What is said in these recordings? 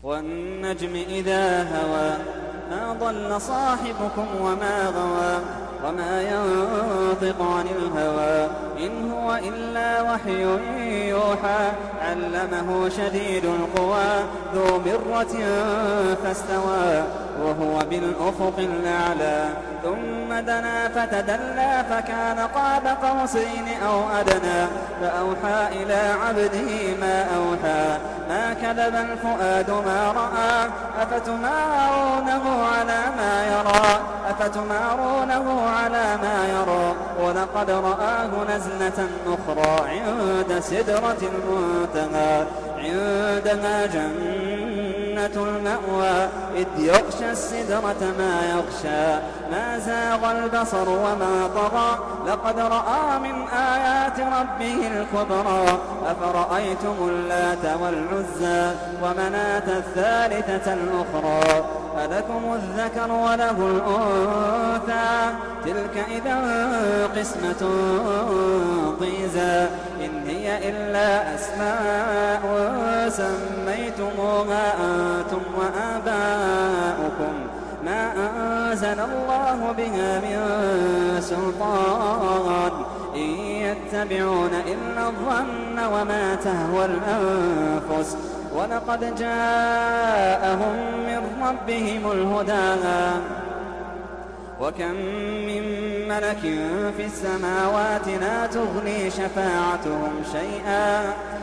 والنجم إذا هوى ما ضل صاحبكم وما غوى وما ينطق عن الهوى إن هو إلا وحي يوحى علمه شديد القوى ذو مرة فاستوى وهو بالأفق الأعلى ثم دنا فتدلى فكان قاب قوسين أو أدنى فأوحى إلى عبده ما أوحى ما كذب الفؤاد ما رأى أفتمارونه على ما يرى ولقد رآه نزلة أخرى عند سدرة المنتهى عندها جنة المأوى إذ يغشى السدرة ما يغشى ما زاغ البصر وما طغى لقد رأى من آيات ربه الكبرى أفرأيتم اللات والعزى ومناة الثالثة الأخرى ألكم الذكر وله الأنثى تلك إذا قسمة ضيزى إن هي إلا أسماء سميتموها أنتم وآباؤكم ما أنزل الله بها من سلطان إن يتبعون إلا الظن وما تهوى الأنفس ولقد جاءهم من ربهم الهدى وكم من ملك في السماوات لا تغني شفاعتهم شيئا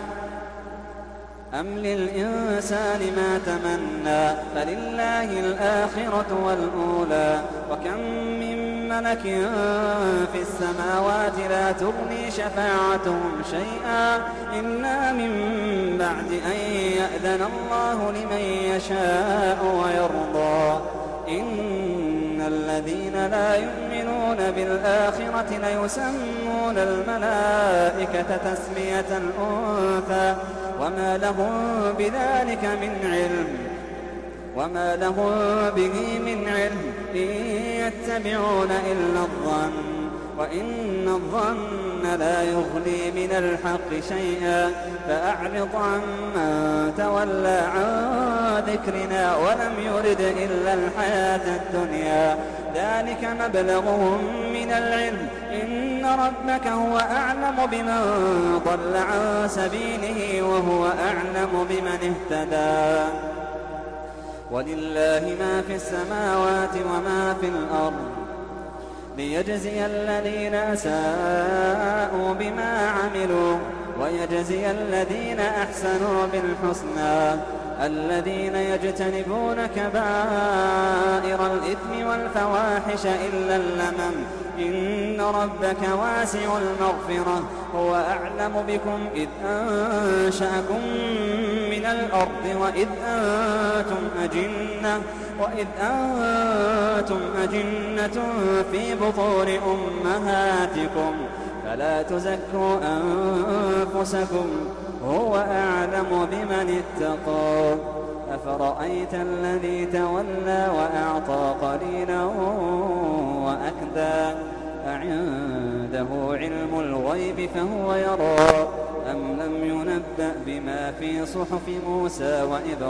أم للإنسان ما تمنى فلله الآخرة والأولى وكم من ملك في السماوات لا تغني شفاعتهم شيئا إلا من بعد أن يأذن الله لمن يشاء ويرضى إن الذين لا يؤمنون بالآخرة ليسمون الملائكة تسمية الأنثى وما لهم بذلك من علم وما لهم به من علم إن يتبعون إلا الظن وإن الظن لا يغني من الحق شيئا فأعرض عمن تولى عن ذكرنا ولم يرد إلا الحياة الدنيا ذلك مبلغهم من العلم إن ربك هو أعلم بمن ضل عن سبيله وهو أعلم بمن اهتدى ولله ما في السماوات وما في الأرض ليجزي الذين أساءوا بما عملوا ويجزي الذين أحسنوا بالحسنى الذين يجتنبون كبائر الإثم والفواحش إلا اللمم إن ربك واسع المغفرة هو أعلم بكم إذ أنشأكم من الأرض وإذ أنتم أجنة في بطون أمهاتكم فلا تزكوا أنفسكم هو أعلم بمن اتقى أفرأيت الذي تولى وأعطى قليلا وأكدى أعنده علم الغيب فهو يرى أم لم ينبأ بما في صحف موسى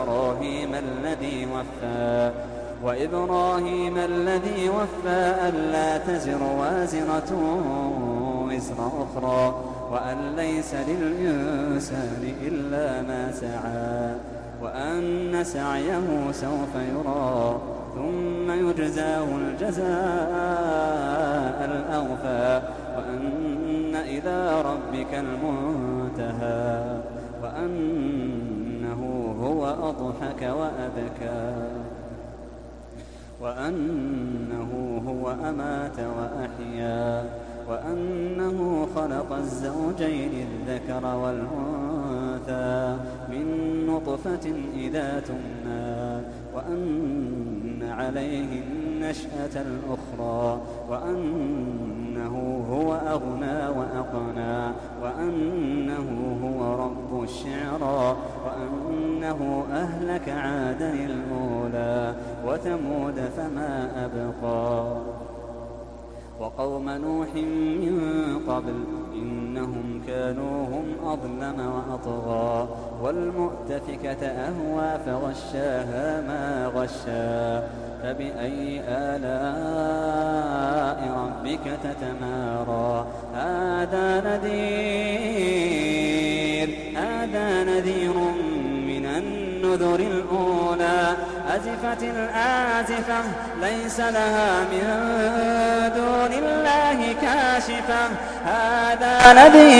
وإبراهيم الذي وفى ألا تزر وازرة وزر أخرى وأن ليس للإنسان إلا ما سعى وأن سعيه سوف يرى ثم يجزاه الجزاء الأوفى وأن إلى ربك المنتهى وأنه هو أضحك وأبكى وأنه هو أمات وأحيا وأنه خلق الزوجين الذكر والأنثى من نطفة إذا تمنى وأن عليه النشأة الأخرى وأنه هو أغنى وأقنى وأنه هو رب الشعرى وأنه أهلك عادا الأولى وثمود فما أبقى وقوم نوح من قبل إنهم كانوا هم أظلم وأطغى والمؤتفكة أهوى فغشاها ما غشا فبأي آلاء ربك تتمارى هذا نذير من النذر الأولى أزفت الآزفة ليس لها من دون الله كاشفة هذا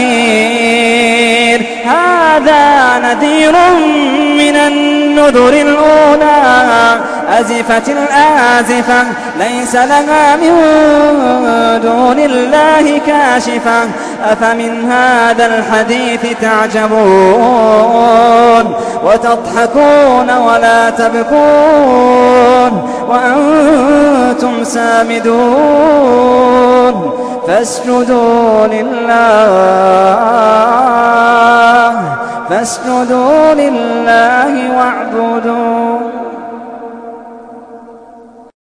نذير من النذر الأولى أزفت الآزفة ليس لها من دون الله كاشفة أفمن هذا الحديث تعجبون وتضحكون ولا تبكون وأنتم سامدون فاسجدوا لله واعبدوا